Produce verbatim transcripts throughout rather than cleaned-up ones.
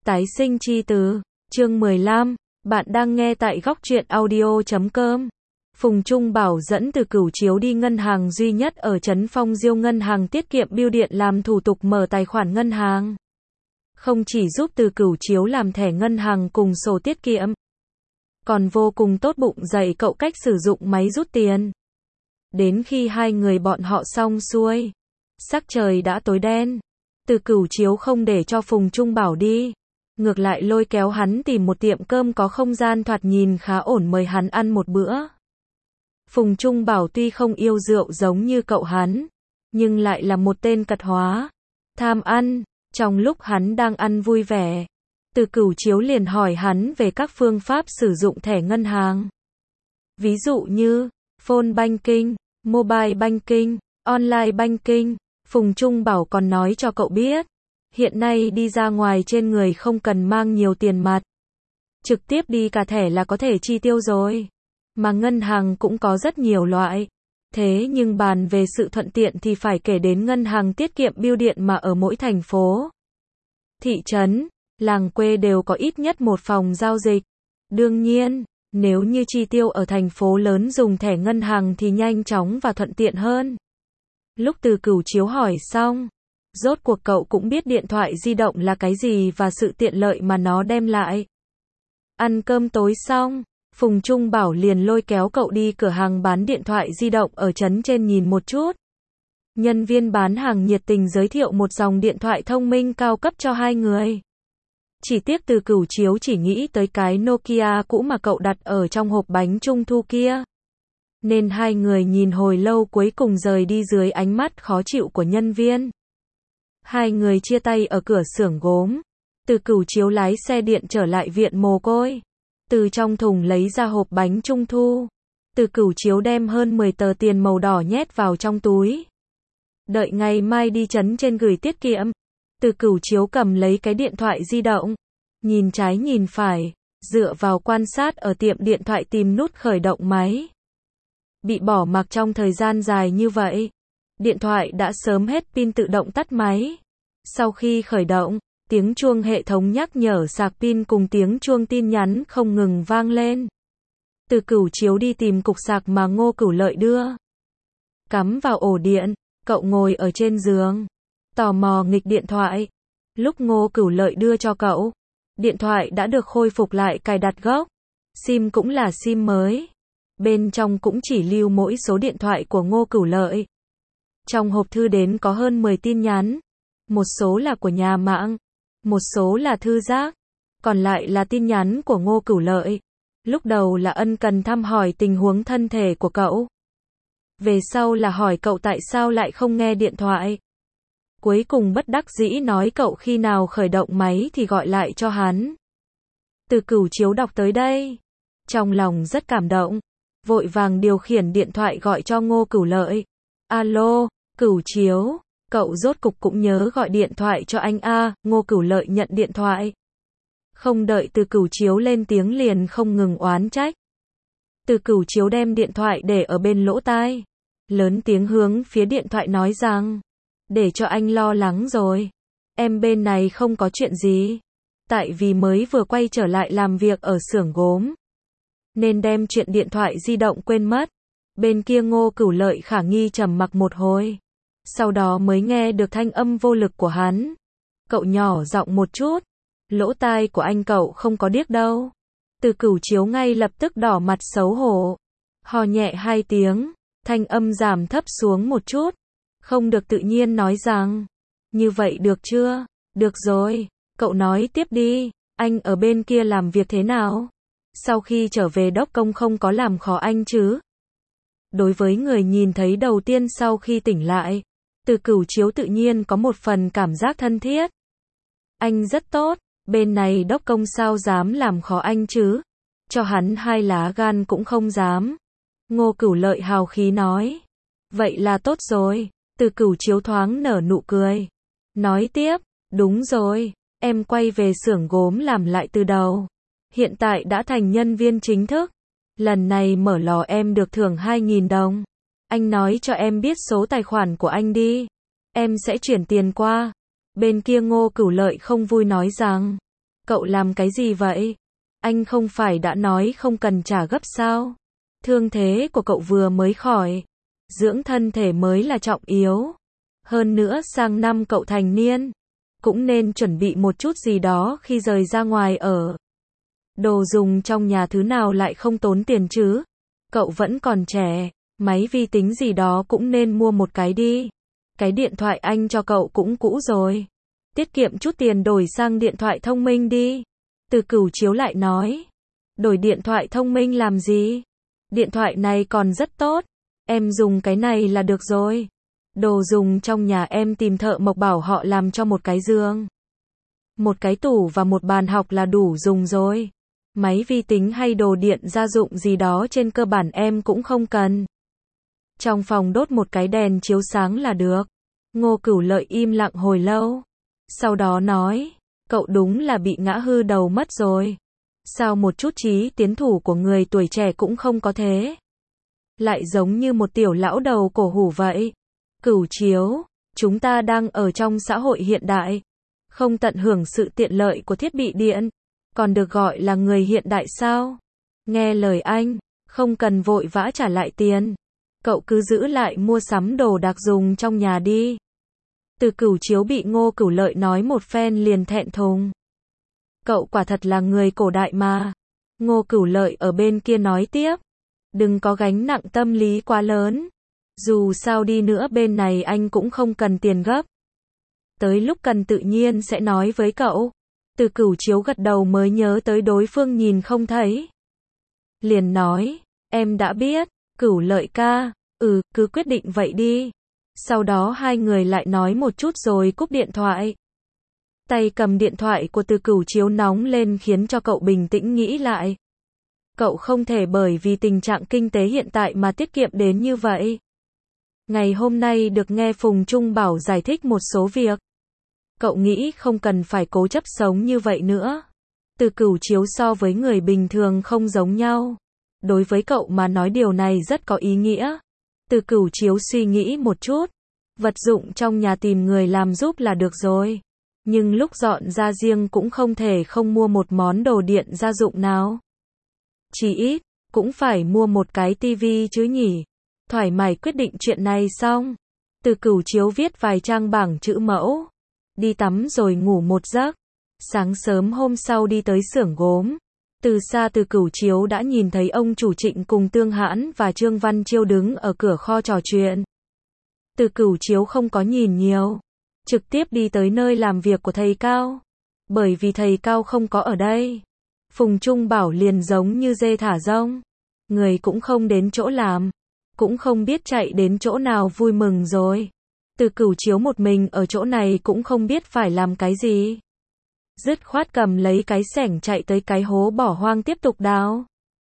Tái sinh chi từ, chương mười lăm, bạn đang nghe tại góc truyện audio chấm com. Phùng Trung Bảo dẫn Từ Cửu Chiếu đi ngân hàng duy nhất ở Trấn Phong Diêu ngân hàng tiết kiệm bưu điện làm thủ tục mở tài khoản ngân hàng. Không chỉ giúp Từ Cửu Chiếu làm thẻ ngân hàng cùng sổ tiết kiệm, còn vô cùng tốt bụng dạy cậu cách sử dụng máy rút tiền. Đến khi hai người bọn họ xong xuôi, sắc trời đã tối đen. Từ Cửu Chiếu không để cho Phùng Trung Bảo đi, ngược lại lôi kéo hắn tìm một tiệm cơm có không gian thoạt nhìn khá ổn mời hắn ăn một bữa. Phùng Trung Bảo tuy không yêu rượu giống như cậu hắn, nhưng lại là một tên cật hóa, tham ăn. Trong lúc hắn đang ăn vui vẻ, Từ Cửu Chiếu liền hỏi hắn về các phương pháp sử dụng thẻ ngân hàng. Ví dụ như phone banking, mobile banking, online banking. Phùng Trung Bảo còn nói cho cậu biết, hiện nay đi ra ngoài trên người không cần mang nhiều tiền mặt, trực tiếp đi cả thẻ là có thể chi tiêu rồi. Mà ngân hàng cũng có rất nhiều loại. Thế nhưng bàn về sự thuận tiện thì phải kể đến ngân hàng tiết kiệm bưu điện mà ở mỗi thành phố, thị trấn, làng quê đều có ít nhất một phòng giao dịch. Đương nhiên, nếu như chi tiêu ở thành phố lớn dùng thẻ ngân hàng thì nhanh chóng và thuận tiện hơn. Lúc Từ Cửu Chiếu hỏi xong, rốt cuộc cậu cũng biết điện thoại di động là cái gì và sự tiện lợi mà nó đem lại. Ăn cơm tối xong, Phùng Trung Bảo liền lôi kéo cậu đi cửa hàng bán điện thoại di động ở trấn trên nhìn một chút. Nhân viên bán hàng nhiệt tình giới thiệu một dòng điện thoại thông minh cao cấp cho hai người. Chỉ tiếc Từ Cửu Chiếu chỉ nghĩ tới cái Nokia cũ mà cậu đặt ở trong hộp bánh trung thu kia. Nên hai người nhìn hồi lâu cuối cùng rời đi dưới ánh mắt khó chịu của nhân viên. Hai người chia tay ở cửa xưởng gốm. Từ Cửu Chiếu lái xe điện trở lại viện mồ côi. Từ trong thùng lấy ra hộp bánh trung thu. Từ Cửu Chiếu đem hơn mười tờ tiền màu đỏ nhét vào trong túi. Đợi ngày mai đi trấn trên gửi tiết kiệm. Từ Cửu Chiếu cầm lấy cái điện thoại di động, nhìn trái nhìn phải, dựa vào quan sát ở tiệm điện thoại tìm nút khởi động máy. Bị bỏ mặc trong thời gian dài như vậy, điện thoại đã sớm hết pin tự động tắt máy. Sau khi khởi động, tiếng chuông hệ thống nhắc nhở sạc pin cùng tiếng chuông tin nhắn không ngừng vang lên. Từ Cửu Chiếu đi tìm cục sạc mà Ngô Cửu Lợi đưa. Cắm vào ổ điện, cậu ngồi ở trên giường, tò mò nghịch điện thoại. Lúc Ngô Cửu Lợi đưa cho cậu, điện thoại đã được khôi phục lại cài đặt gốc. SIM cũng là SIM mới. Bên trong cũng chỉ lưu mỗi số điện thoại của Ngô Cửu Lợi. Trong hộp thư đến có hơn mười tin nhắn. Một số là của nhà mạng, một số là thư rác, còn lại là tin nhắn của Ngô Cửu Lợi. Lúc đầu là ân cần thăm hỏi tình huống thân thể của cậu. Về sau là hỏi cậu tại sao lại không nghe điện thoại. Cuối cùng bất đắc dĩ nói cậu khi nào khởi động máy thì gọi lại cho hắn. Từ Cửu Chiếu đọc tới đây, trong lòng rất cảm động, vội vàng điều khiển điện thoại gọi cho Ngô Cửu Lợi. Alo, Cửu Chiếu, cậu rốt cục cũng nhớ gọi điện thoại cho anh a. Ngô Cửu Lợi nhận điện thoại. Không đợi Từ Cửu Chiếu lên tiếng liền không ngừng oán trách. Từ Cửu Chiếu đem điện thoại để ở bên lỗ tai, lớn tiếng hướng phía điện thoại nói rằng, để cho anh lo lắng rồi. Em bên này không có chuyện gì. Tại vì mới vừa quay trở lại làm việc ở xưởng gốm, nên đem chuyện điện thoại di động quên mất. Bên kia Ngô Cửu Lợi khả nghi trầm mặc một hồi. Sau đó mới nghe được thanh âm vô lực của hắn. Cậu nhỏ giọng một chút. Lỗ tai của anh cậu không có điếc đâu. Từ Cửu Chiếu ngay lập tức đỏ mặt xấu hổ. Hò nhẹ hai tiếng. Thanh âm giảm thấp xuống một chút. Không được tự nhiên nói rằng. Như vậy được chưa? Được rồi. Cậu nói tiếp đi. Anh ở bên kia làm việc thế nào? Sau khi trở về đốc công không có làm khó anh chứ? Đối với người nhìn thấy đầu tiên sau khi tỉnh lại, Từ Cửu Chiếu tự nhiên có một phần cảm giác thân thiết. Anh rất tốt, bên này đốc công sao dám làm khó anh chứ? Cho hắn hai lá gan cũng không dám. Ngô Cửu Lợi hào khí nói. Vậy là tốt rồi. Từ Cửu Chiếu thoáng nở nụ cười. Nói tiếp, đúng rồi, em quay về xưởng gốm làm lại từ đầu. Hiện tại đã thành nhân viên chính thức. Lần này mở lò em được thưởng hai nghìn đồng. Anh nói cho em biết số tài khoản của anh đi. Em sẽ chuyển tiền qua. Bên kia Ngô Cửu Lợi không vui nói rằng, Cậu làm cái gì vậy? Anh không phải đã nói không cần trả gấp sao? Thương thế của cậu vừa mới khỏi. Dưỡng thân thể mới là trọng yếu. Hơn nữa sang năm cậu thành niên. Cũng nên chuẩn bị một chút gì đó khi rời ra ngoài ở. Đồ dùng trong nhà thứ nào lại không tốn tiền chứ? Cậu vẫn còn trẻ. Máy vi tính gì đó cũng nên mua một cái đi. Cái điện thoại anh cho cậu cũng cũ rồi. Tiết kiệm chút tiền đổi sang điện thoại thông minh đi. Từ Cửu Chiếu lại nói. Đổi điện thoại thông minh làm gì? Điện thoại này còn rất tốt. Em dùng cái này là được rồi. Đồ dùng trong nhà em tìm thợ mộc bảo họ làm cho một cái giường. Một cái tủ và một bàn học là đủ dùng rồi. Máy vi tính hay đồ điện gia dụng gì đó trên cơ bản em cũng không cần. Trong phòng đốt một cái đèn chiếu sáng là được. Ngô Cửu Lợi im lặng hồi lâu. Sau đó nói, cậu đúng là bị ngã hư đầu mất rồi. Sao một chút trí tiến thủ của người tuổi trẻ cũng không có thế? Lại giống như một tiểu lão đầu cổ hủ vậy. Cửu Chiếu, chúng ta đang ở trong xã hội hiện đại. Không tận hưởng sự tiện lợi của thiết bị điện. Còn được gọi là người hiện đại sao? Nghe lời anh, không cần vội vã trả lại tiền. Cậu cứ giữ lại mua sắm đồ đạc dùng trong nhà đi. Từ Cửu Chiếu bị Ngô Cửu Lợi nói một phen liền thẹn thùng. Cậu quả thật là người cổ đại mà. Ngô Cửu Lợi ở bên kia nói tiếp. Đừng có gánh nặng tâm lý quá lớn. Dù sao đi nữa bên này anh cũng không cần tiền gấp. Tới lúc cần tự nhiên sẽ nói với cậu. Từ Cửu Chiếu gật đầu mới nhớ tới đối phương nhìn không thấy. Liền nói, em đã biết, Cửu Lợi ca, ừ, cứ quyết định vậy đi. Sau đó hai người lại nói một chút rồi cúp điện thoại. Tay cầm điện thoại của Từ Cửu Chiếu nóng lên khiến cho cậu bình tĩnh nghĩ lại. Cậu không thể bởi vì tình trạng kinh tế hiện tại mà tiết kiệm đến như vậy. Ngày hôm nay được nghe Phùng Trung Bảo giải thích một số việc. Cậu nghĩ không cần phải cố chấp sống như vậy nữa. Từ Cửu Chiếu so với người bình thường không giống nhau. Đối với cậu mà nói điều này rất có ý nghĩa. Từ Cửu Chiếu suy nghĩ một chút. Vật dụng trong nhà tìm người làm giúp là được rồi. Nhưng lúc dọn ra riêng cũng không thể không mua một món đồ điện gia dụng nào. Chỉ ít, cũng phải mua một cái tivi chứ nhỉ. Thoải mái quyết định chuyện này xong. Từ Cửu Chiếu viết vài trang bảng chữ mẫu. Đi tắm rồi ngủ một giấc. Sáng sớm hôm sau đi tới xưởng gốm. Từ xa Từ Cửu Chiếu đã nhìn thấy ông chủ Trịnh cùng Tương Hãn và Trương Văn Chiêu đứng ở cửa kho trò chuyện. Từ Cửu Chiếu không có nhìn nhiều. Trực tiếp đi tới nơi làm việc của thầy Cao. Bởi vì thầy Cao không có ở đây. Phùng Trung Bảo liền giống như dê thả rông. Người cũng không đến chỗ làm. Cũng không biết chạy đến chỗ nào vui mừng rồi. Từ Cửu Chiếu một mình ở chỗ này cũng không biết phải làm cái gì. Dứt khoát cầm lấy cái xẻng chạy tới cái hố bỏ hoang tiếp tục đào.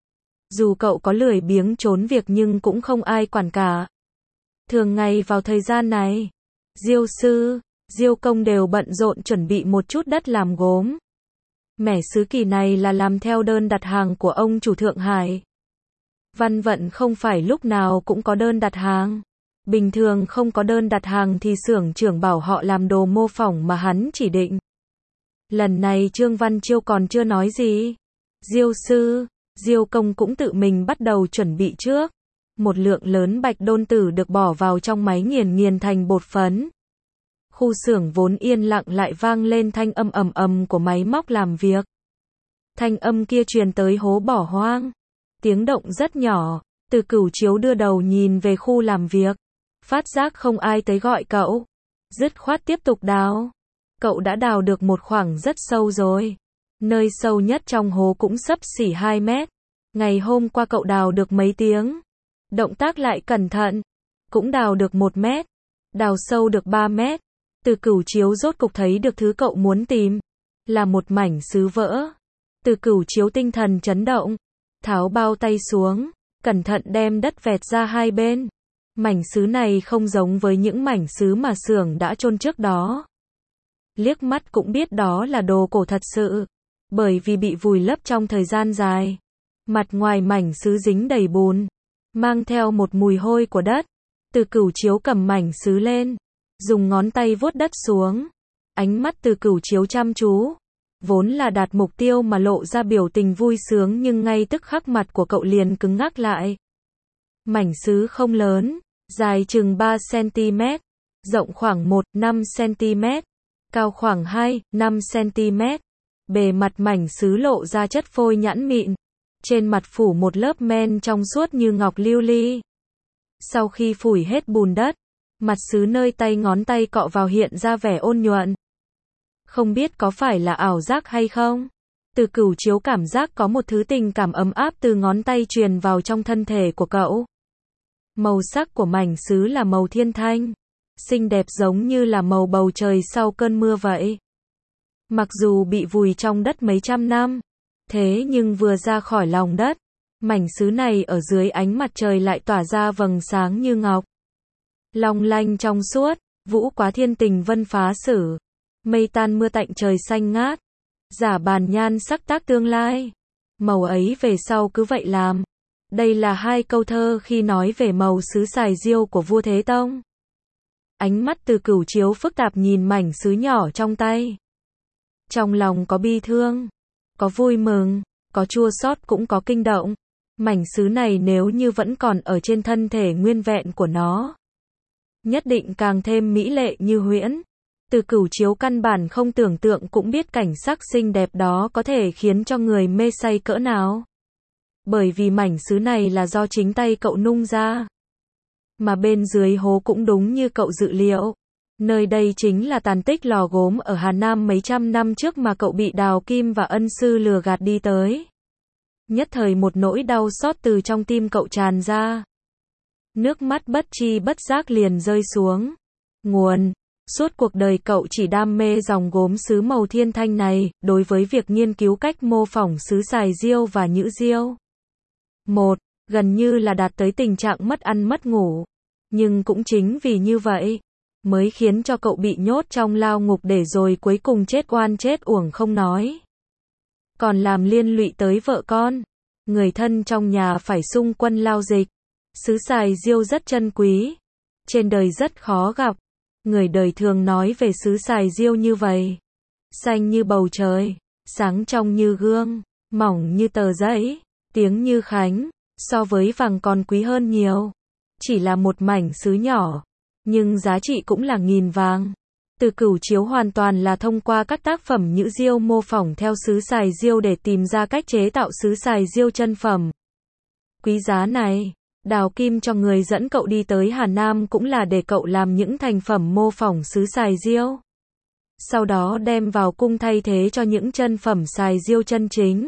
Dù cậu có lười biếng trốn việc nhưng cũng không ai quản cả. Thường ngày vào thời gian này, Diêu sư, Diêu công đều bận rộn chuẩn bị một chút đất làm gốm. Mẻ sứ kỳ này là làm theo đơn đặt hàng của ông chủ Thượng Hải. Văn Vận không phải lúc nào cũng có đơn đặt hàng. Bình thường không có đơn đặt hàng thì xưởng trưởng bảo họ làm đồ mô phỏng mà hắn chỉ định. Lần này Trương Văn Chiêu còn chưa nói gì. Diêu sư, Diêu công cũng tự mình bắt đầu chuẩn bị trước. Một lượng lớn bạch đôn tử được bỏ vào trong máy nghiền nghiền thành bột phấn. Khu xưởng vốn yên lặng lại vang lên thanh âm ầm ầm của máy móc làm việc. Thanh âm kia truyền tới hố bỏ hoang. Tiếng động rất nhỏ. Từ Cửu Chiếu đưa đầu nhìn về khu làm việc. Phát giác không ai tới gọi cậu. Dứt khoát tiếp tục đào. Cậu đã đào được một khoảng rất sâu rồi. Nơi sâu nhất trong hố cũng xấp xỉ hai mét. Ngày hôm qua cậu đào được mấy tiếng. Động tác lại cẩn thận. Cũng đào được một mét. Đào sâu được ba mét. Từ Cửu Chiếu rốt cục thấy được thứ cậu muốn tìm. Là một mảnh sứ vỡ. Từ Cửu Chiếu tinh thần chấn động. Tháo bao tay xuống. Cẩn thận đem đất vẹt ra hai bên. Mảnh sứ này không giống với những mảnh sứ mà xưởng đã chôn trước đó. Liếc mắt cũng biết đó là đồ cổ thật sự. Bởi vì bị vùi lấp trong thời gian dài. Mặt ngoài mảnh sứ dính đầy bùn. Mang theo một mùi hôi của đất. Từ Cửu Chiếu cầm mảnh sứ lên. Dùng ngón tay vuốt đất xuống. Ánh mắt Từ Cửu Chiếu chăm chú. Vốn là đạt mục tiêu mà lộ ra biểu tình vui sướng nhưng ngay tức khắc mặt của cậu liền cứng ngắc lại. Mảnh sứ không lớn, dài chừng ba xăng-ti-mét, rộng khoảng một phẩy năm xăng-ti-mét, cao khoảng hai phẩy năm xăng-ti-mét. Bề mặt mảnh sứ lộ ra chất phôi nhẵn mịn, trên mặt phủ một lớp men trong suốt như ngọc lưu ly. Sau khi phủi hết bùn đất, mặt sứ nơi tay ngón tay cọ vào hiện ra vẻ ôn nhuận. Không biết có phải là ảo giác hay không? Từ Cửu Chiếu cảm giác có một thứ tình cảm ấm áp từ ngón tay truyền vào trong thân thể của cậu. Màu sắc của mảnh sứ là màu thiên thanh, xinh đẹp giống như là màu bầu trời sau cơn mưa vậy. Mặc dù bị vùi trong đất mấy trăm năm, thế nhưng vừa ra khỏi lòng đất, mảnh sứ này ở dưới ánh mặt trời lại tỏa ra vầng sáng như ngọc. Long lanh trong suốt, vũ quá thiên tình vân phá sử, mây tan mưa tạnh trời xanh ngát, giả bàn nhan sắc tác tương lai. Màu ấy về sau cứ vậy làm. Đây là hai câu thơ khi nói về màu sứ xài diêu của vua Thế Tông. Ánh mắt Từ Cửu Chiếu phức tạp nhìn mảnh sứ nhỏ trong tay. Trong lòng có bi thương, có vui mừng, có chua xót cũng có kinh động. Mảnh sứ này nếu như vẫn còn ở trên thân thể nguyên vẹn của nó, nhất định càng thêm mỹ lệ như huyễn. Từ Cửu Chiếu căn bản không tưởng tượng cũng biết cảnh sắc xinh đẹp đó có thể khiến cho người mê say cỡ nào. Bởi vì mảnh sứ này là do chính tay cậu nung ra. Mà bên dưới hố cũng đúng như cậu dự liệu. Nơi đây chính là tàn tích lò gốm ở Hà Nam mấy trăm năm trước mà cậu bị Đào Kim và ân sư lừa gạt đi tới. Nhất thời một nỗi đau xót từ trong tim cậu tràn ra. Nước mắt bất chi bất giác liền rơi xuống. Nguồn. Suốt cuộc đời cậu chỉ đam mê dòng gốm sứ màu thiên thanh này, đối với việc nghiên cứu cách mô phỏng sứ xài diêu và nhữ diêu. Một, gần như là đạt tới tình trạng mất ăn mất ngủ. Nhưng cũng chính vì như vậy, mới khiến cho cậu bị nhốt trong lao ngục để rồi cuối cùng chết oan chết uổng không nói. Còn làm liên lụy tới vợ con, người thân trong nhà phải xung quân lao dịch. Sứ xài diêu rất chân quý, trên đời rất khó gặp. Người đời thường nói về sứ xài diêu như vậy. Xanh như bầu trời, sáng trong như gương, mỏng như tờ giấy, tiếng như khánh, so với vàng còn quý hơn nhiều. Chỉ là một mảnh sứ nhỏ, nhưng giá trị cũng là nghìn vàng. Từ Cửu Chiếu hoàn toàn là thông qua các tác phẩm nhữ diêu mô phỏng theo sứ xài diêu để tìm ra cách chế tạo sứ xài diêu chân phẩm. Quý giá này, Đào Kim cho người dẫn cậu đi tới Hà Nam cũng là để cậu làm những thành phẩm mô phỏng sứ xài diêu. Sau đó đem vào cung thay thế cho những chân phẩm xài diêu chân chính.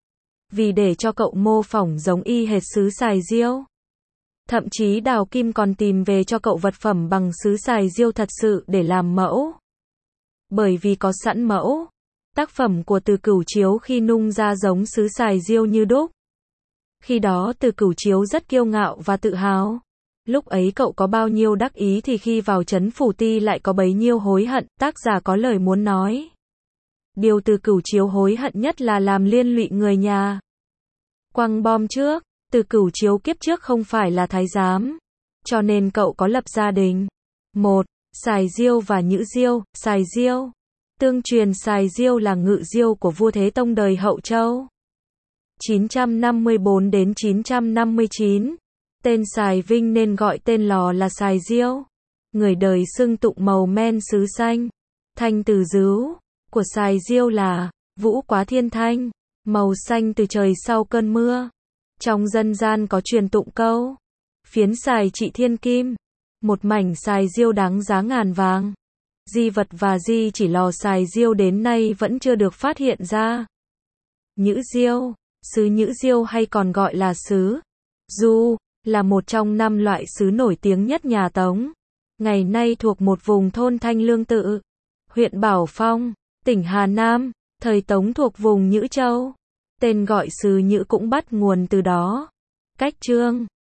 Vì để cho cậu mô phỏng giống y hệt sứ xài diêu. Thậm chí Đào Kim còn tìm về cho cậu vật phẩm bằng sứ xài diêu thật sự để làm mẫu. Bởi vì có sẵn mẫu, tác phẩm của Từ Cửu Chiếu khi nung ra giống sứ xài diêu như đúc. Khi đó Từ Cửu Chiếu rất kiêu ngạo và tự hào. Lúc ấy cậu có bao nhiêu đắc ý thì khi vào trấn Phủ Ti lại có bấy nhiêu hối hận, tác giả có lời muốn nói. Điều Từ Cửu Chiếu hối hận nhất là làm liên lụy người nhà. Quăng bom trước, Từ Cửu Chiếu kiếp trước không phải là thái giám, cho nên cậu có lập gia đình. Một, xài diêu và nhữ diêu. Xài diêu, tương truyền xài diêu là ngự diêu của vua Thế Tông đời Hậu Châu. chín trăm năm mươi tư đến chín trăm năm mươi chín. Tên xài vinh nên gọi tên lò là xài diêu. Người đời xưng tụng màu men sứ xanh, thanh từ dứu của xài diêu là vũ quá thiên thanh, màu xanh từ trời sau cơn mưa. Trong dân gian có truyền tụng câu phiến xài trị thiên kim, một mảnh xài diêu đáng giá ngàn vàng. Di vật và di chỉ lò xài diêu đến nay vẫn chưa được phát hiện ra. Nhữ diêu, sứ nhữ diêu hay còn gọi là sứ du, là một trong năm loại sứ nổi tiếng nhất nhà Tống. Ngày nay thuộc một vùng thôn Thanh Lương Tự, huyện Bảo Phong, tỉnh Hà Nam, thời Tống thuộc vùng Nhữ Châu. Tên gọi sứ nhữ cũng bắt nguồn từ đó. Cách chương